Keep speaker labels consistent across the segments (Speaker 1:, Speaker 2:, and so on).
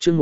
Speaker 1: chương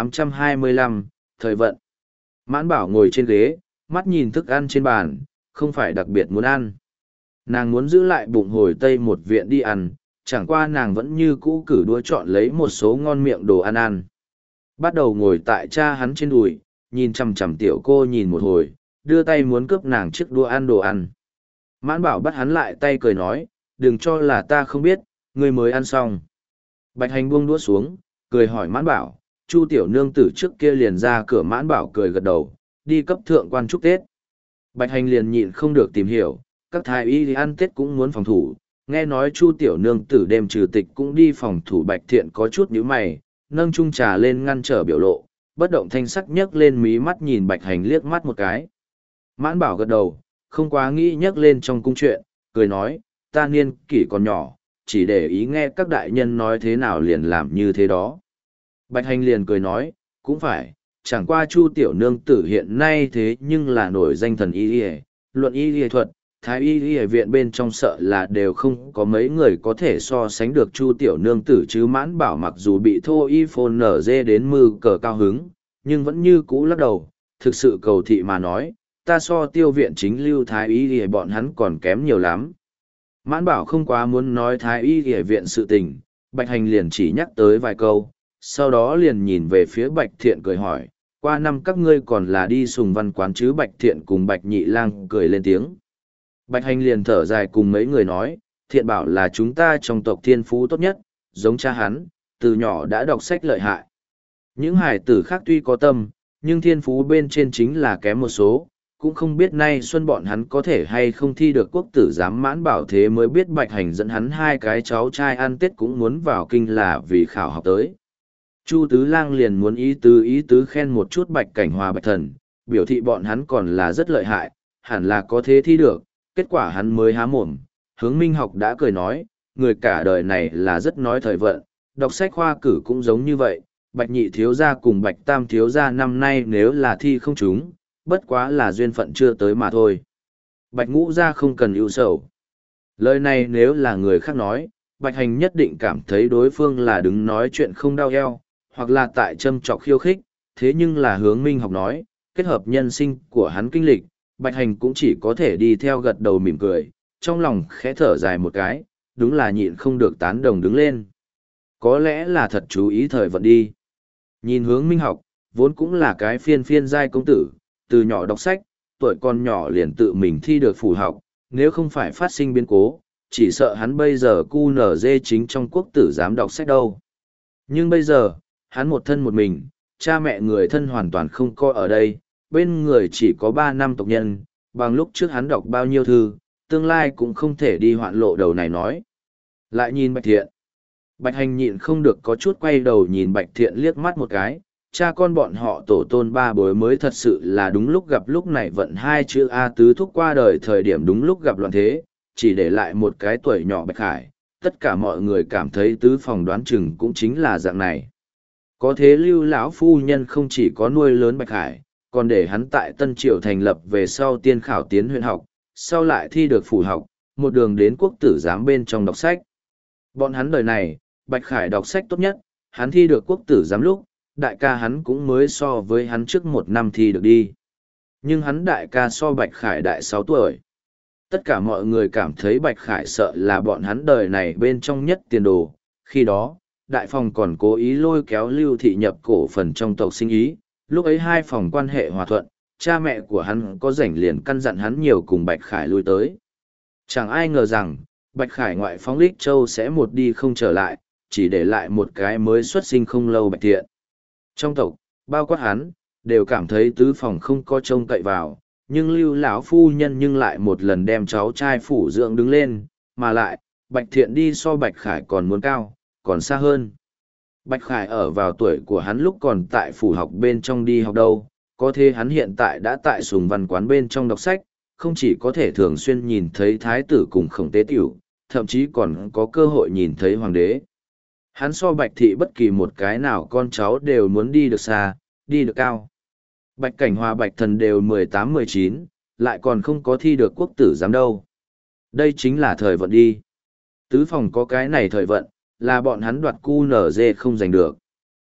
Speaker 1: 1825, thời vận. Mãn Bảo ngồi trên ghế, mắt nhìn thức ăn trên bàn, không phải đặc biệt muốn ăn. Nàng muốn giữ lại bụng hồi tây một viện đi ăn, chẳng qua nàng vẫn như cũ cử đua chọn lấy một số ngon miệng đồ ăn ăn. Bắt đầu ngồi tại cha hắn trên đùi, nhìn chằm chằm tiểu cô nhìn một hồi, đưa tay muốn cướp nàng chiếc đũa ăn đồ ăn. Mãn Bảo bắt hắn lại tay cười nói, đừng cho là ta không biết, ngươi mới ăn xong. Bạch Hành buông đũa xuống, cười hỏi Mãn Bảo, Chu tiểu nương tử trước kia liền ra cửa. Mãn Bảo cười gật đầu, đi cấp thượng quan chúc Tết. Bạch Hành liền nhịn không được tìm hiểu, các thái y thì ăn Tết cũng muốn phòng thủ, nghe nói Chu tiểu nương tử đêm trừ tịch cũng đi phòng thủ. Bạch Thiện có chút nhíu mày, nâng chung trà lên ngăn trở biểu lộ, bất động thanh sắc nhấc lên mí mắt nhìn Bạch Hành liếc mắt một cái. Mãn Bảo gật đầu, không quá nghĩ nhấc lên trong cung chuyện, cười nói, ta niên kỷ còn nhỏ, chỉ để ý nghe các đại nhân nói thế nào liền làm như thế đó. Bạch Hành liền cười nói, cũng phải, chẳng qua Chu tiểu nương tử hiện nay thế nhưng là nổi danh thần y y, luận y y thuật, thái y y viện bên trong sợ là đều không có mấy người có thể so sánh được Chu tiểu nương tử, chứ Mãn Bảo mặc dù bị thô y phồn nở dê đến mư cờ cao hứng, nhưng vẫn như cũ lắc đầu, thực sự cầu thị mà nói, ta so Tiêu viện chính lưu thái y y bọn hắn còn kém nhiều lắm. Mãn Bảo không quá muốn nói thái y y viện sự tình, Bạch Hành liền chỉ nhắc tới vài câu, sau đó liền nhìn về phía Bạch Thiện cười hỏi, qua năm các ngươi còn là đi Sùng Văn quán chứ? Bạch Thiện cùng Bạch Nhị Lang cười lên tiếng. Bạch Hành liền thở dài cùng mấy người nói, Thiện bảo là chúng ta trong tộc thiên phú tốt nhất, giống cha hắn, từ nhỏ đã đọc sách lợi hại. Những hải tử khác tuy có tâm, nhưng thiên phú bên trên chính là kém một số, cũng không biết nay xuân bọn hắn có thể hay không thi được quốc tử giám. Mãn Bảo thế mới biết Bạch Hành dẫn hắn hai cái cháu trai ăn Tết cũng muốn vào kinh là vì khảo học tới. Chu Tứ Lang liền muốn ý tứ khen một chút Bạch Cảnh Hòa Bạch Thần, biểu thị bọn hắn còn là rất lợi hại, hẳn là có thế thi được. Kết quả hắn mới há mồm, Hướng Minh Học đã cười nói, người cả đời này là rất nói thời vận, đọc sách khoa cử cũng giống như vậy. Bạch Nhị thiếu gia cùng Bạch Tam thiếu gia năm nay nếu là thi không trúng, bất quá là duyên phận chưa tới mà thôi. Bạch Ngũ gia không cần ưu sầu. Lời này nếu là người khác nói, Bạch Hành nhất định cảm thấy đối phương là đứng nói chuyện không đau eo, hoặc là tại châm trọc khiêu khích. Thế nhưng là Hướng Minh Học nói, kết hợp nhân sinh của hắn kinh lịch, Bạch Hành cũng chỉ có thể đi theo gật đầu mỉm cười, trong lòng khẽ thở dài một cái, đúng là nhịn không được tán đồng đứng lên. Có lẽ là thật chú ý thời vận đi. Nhìn Hướng Minh Học, vốn cũng là cái phiên giai công tử, từ nhỏ đọc sách, tuổi còn nhỏ liền tự mình thi được phủ học, nếu không phải phát sinh biến cố, chỉ sợ hắn bây giờ cu nở dê chính trong quốc tử giám đọc sách đâu. Nhưng bây giờ, hắn một thân một mình, cha mẹ người thân hoàn toàn không coi ở đây, bên người chỉ có 3 năm tộc nhân, bằng lúc trước hắn đọc bao nhiêu thư, tương lai cũng không thể đi hoạn lộ đầu này nói. Lại nhìn Bạch Thiện. Bạch Hành nhịn không được có chút quay đầu nhìn Bạch Thiện liếc mắt một cái, cha con bọn họ tổ tôn ba bối mới thật sự là đúng lúc gặp lúc này vận hai chữ A tứ thúc qua đời thời điểm đúng lúc gặp loạn thế, chỉ để lại một cái tuổi nhỏ Bạch Khải, tất cả mọi người cảm thấy tứ phòng đoán chừng cũng chính là dạng này. Có thế Lưu lão phu nhân không chỉ có nuôi lớn Bạch Khải, còn để hắn tại Tân Triều thành lập về sau tiên khảo tiến huyện học, sau lại thi được phủ học, một đường đến quốc tử giám bên trong đọc sách. Bọn hắn đời này, Bạch Khải đọc sách tốt nhất, hắn thi được quốc tử giám lúc, đại ca hắn cũng mới so với hắn trước 1 năm thi được đi. Nhưng hắn đại ca so Bạch Khải đại 6 tuổi. Tất cả mọi người cảm thấy Bạch Khải sợ là bọn hắn đời này bên trong nhất tiền đồ. Khi đó, đại phòng còn cố ý lôi kéo Lưu Thị nhập cổ phần trong tộc sinh ý. Lúc ấy hai phòng quan hệ hòa thuận, cha mẹ của hắn có rảnh liền căn dặn hắn nhiều cùng Bạch Khải lui tới. Chẳng ai ngờ rằng, Bạch Khải ngoại phóng Lích Châu sẽ một đi không trở lại, chỉ để lại một cái mới xuất sinh không lâu Bạch Thiện. Trong tộc, bao quát hắn, đều cảm thấy tứ phòng không có trông cậy vào, nhưng Lưu lão phu nhân nhưng lại một lần đem cháu trai phủ dưỡng đứng lên, mà lại, Bạch Thiện đi so Bạch Khải còn muốn cao, còn xa hơn. Bạch Khải ở vào tuổi của hắn lúc còn tại phủ học bên trong đi học đâu, có thế hắn hiện tại đã tại Sùng Văn quán bên trong đọc sách, không chỉ có thể thường xuyên nhìn thấy thái tử cùng Khổng Tế Tiểu, thậm chí còn có cơ hội nhìn thấy hoàng đế. Hắn so Bạch Thị bất kỳ một cái nào con cháu đều muốn đi được xa, đi được cao. Bạch Cảnh Hòa Bạch Thần đều 18-19, lại còn không có thi được quốc tử giám đâu. Đây chính là thời vận đi. Tứ phòng có cái này thời vận, là bọn hắn đoạt cu nở dê không giành được.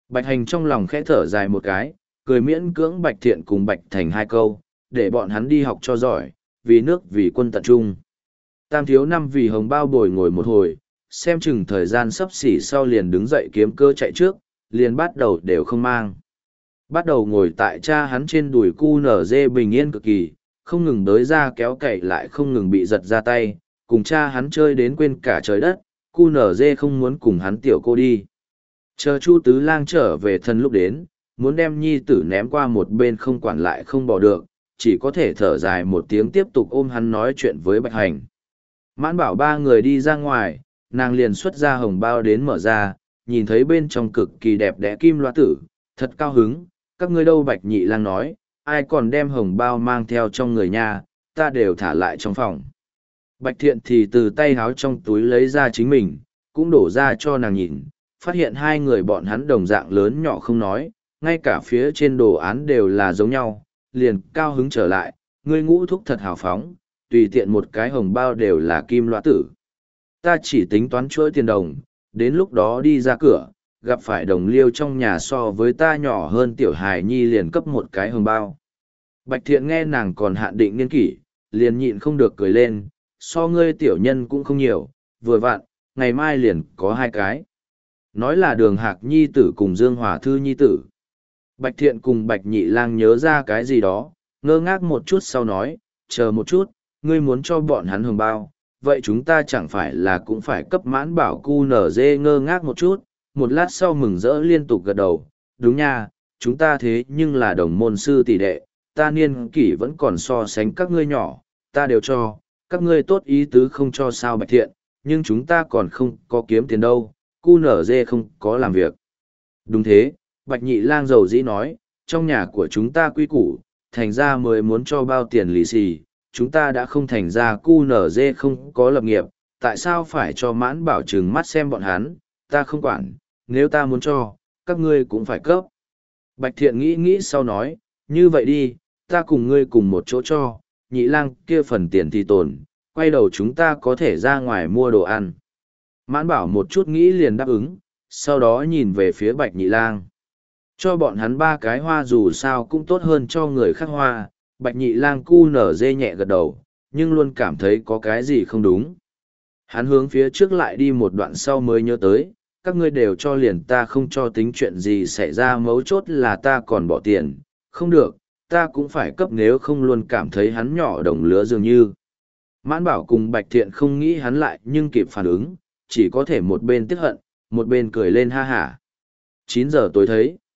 Speaker 1: Bạch Hành trong lòng khẽ thở dài một cái, cười miễn cưỡng Bạch Thiện cùng Bạch Thành hai câu, để bọn hắn đi học cho giỏi, vì nước vì quân tận trung. Tam thiếu năm vì hồng bao bồi ngồi một hồi, xem chừng thời gian sắp xỉ sau liền đứng dậy kiếm cơ chạy trước, liền bắt đầu đều không mang. Bắt đầu ngồi tại cha hắn trên đùi cu nở dê bình yên cực kỳ, không ngừng đới ra kéo cậy lại không ngừng bị giật ra tay, cùng cha hắn chơi đến quên cả trời đất, cu nở dê không muốn cùng hắn tiểu cô đi. Chờ Chu Tứ Lang trở về thân lúc đến, muốn đem nhi tử ném qua một bên không quản lại không bỏ được, chỉ có thể thở dài một tiếng tiếp tục ôm hắn nói chuyện với Bạch Hành. Mãn bảo ba người đi ra ngoài, nàng liền xuất ra hồng bao đến mở ra, nhìn thấy bên trong cực kỳ đẹp đẽ kim loa tử, thật cao hứng, các ngươi đâu Bạch Nhị Lang nói, ai còn đem hồng bao mang theo trong người nhà, ta đều thả lại trong phòng. Bạch Thiện thì từ tay háo trong túi lấy ra chính mình, cũng đổ ra cho nàng nhìn, phát hiện hai người bọn hắn đồng dạng lớn nhỏ không nói, ngay cả phía trên đồ án đều là giống nhau, liền cao hứng trở lại, ngươi ngũ thúc thật hào phóng, tùy tiện một cái hồng bao đều là kim loa tử. Ta chỉ tính toán chuỗi tiền đồng, đến lúc đó đi ra cửa, gặp phải đồng liêu trong nhà so với ta nhỏ hơn tiểu hài nhi liền cấp một cái hồng bao. Bạch Thiện nghe nàng còn hạn định niên kỷ, liền nhịn không được cười lên, so ngươi tiểu nhân cũng không nhiều, vừa vặn, ngày mai liền có hai cái. Nói là Đường Hạc nhi tử cùng Dương Hòa Thư nhi tử. Bạch Thiện cùng Bạch Nhị Lang nhớ ra cái gì đó, ngơ ngác một chút sau nói, chờ một chút, ngươi muốn cho bọn hắn hồng bao, vậy chúng ta chẳng phải là cũng phải cấp mãn bảo cu nở dê ngơ ngác một chút, một lát sau mừng rỡ liên tục gật đầu, đúng nha, chúng ta thế nhưng là đồng môn sư tỷ đệ, ta niên kỷ vẫn còn so sánh các ngươi nhỏ, ta đều cho, các ngươi tốt ý tứ không cho sao Bạch Thiện, nhưng chúng ta còn không có kiếm tiền đâu, cu nở dê không có làm việc. Đúng thế, Bạch Nhị Lang dầu dĩ nói, trong nhà của chúng ta quy củ, thành ra mới muốn cho bao tiền lì xì, chúng ta đã không thành ra cu nở dê không có lập nghiệp, tại sao phải cho mãn bảo trừng mắt xem bọn hắn, ta không quản, nếu ta muốn cho, các ngươi cũng phải cấp. Bạch Thiện nghĩ nghĩ sau nói, như vậy đi, ta cùng ngươi cùng một chỗ cho, Nhị Lang kia phần tiền thì tồn, quay đầu chúng ta có thể ra ngoài mua đồ ăn. Mãn bảo một chút nghĩ liền đáp ứng, sau đó nhìn về phía Bạch Nhị Lang. Cho bọn hắn ba cái hoa dù sao cũng tốt hơn cho người khác hoa, Bạch Nhị Lang cu nở dê nhẹ gật đầu, nhưng luôn cảm thấy có cái gì không đúng. Hắn hướng phía trước lại đi một đoạn sau mới nhớ tới, các ngươi đều cho liền ta không cho tính chuyện gì xảy ra mấu chốt là ta còn bỏ tiền, không được, ta cũng phải cấp nếu không luôn cảm thấy hắn nhỏ đồng lứa dường như. Mãn bảo cùng Bạch Thiện không nghĩ hắn lại nhưng kịp phản ứng, chỉ có thể một bên tiếc hận, một bên cười lên ha hả. 9 giờ tối thấy.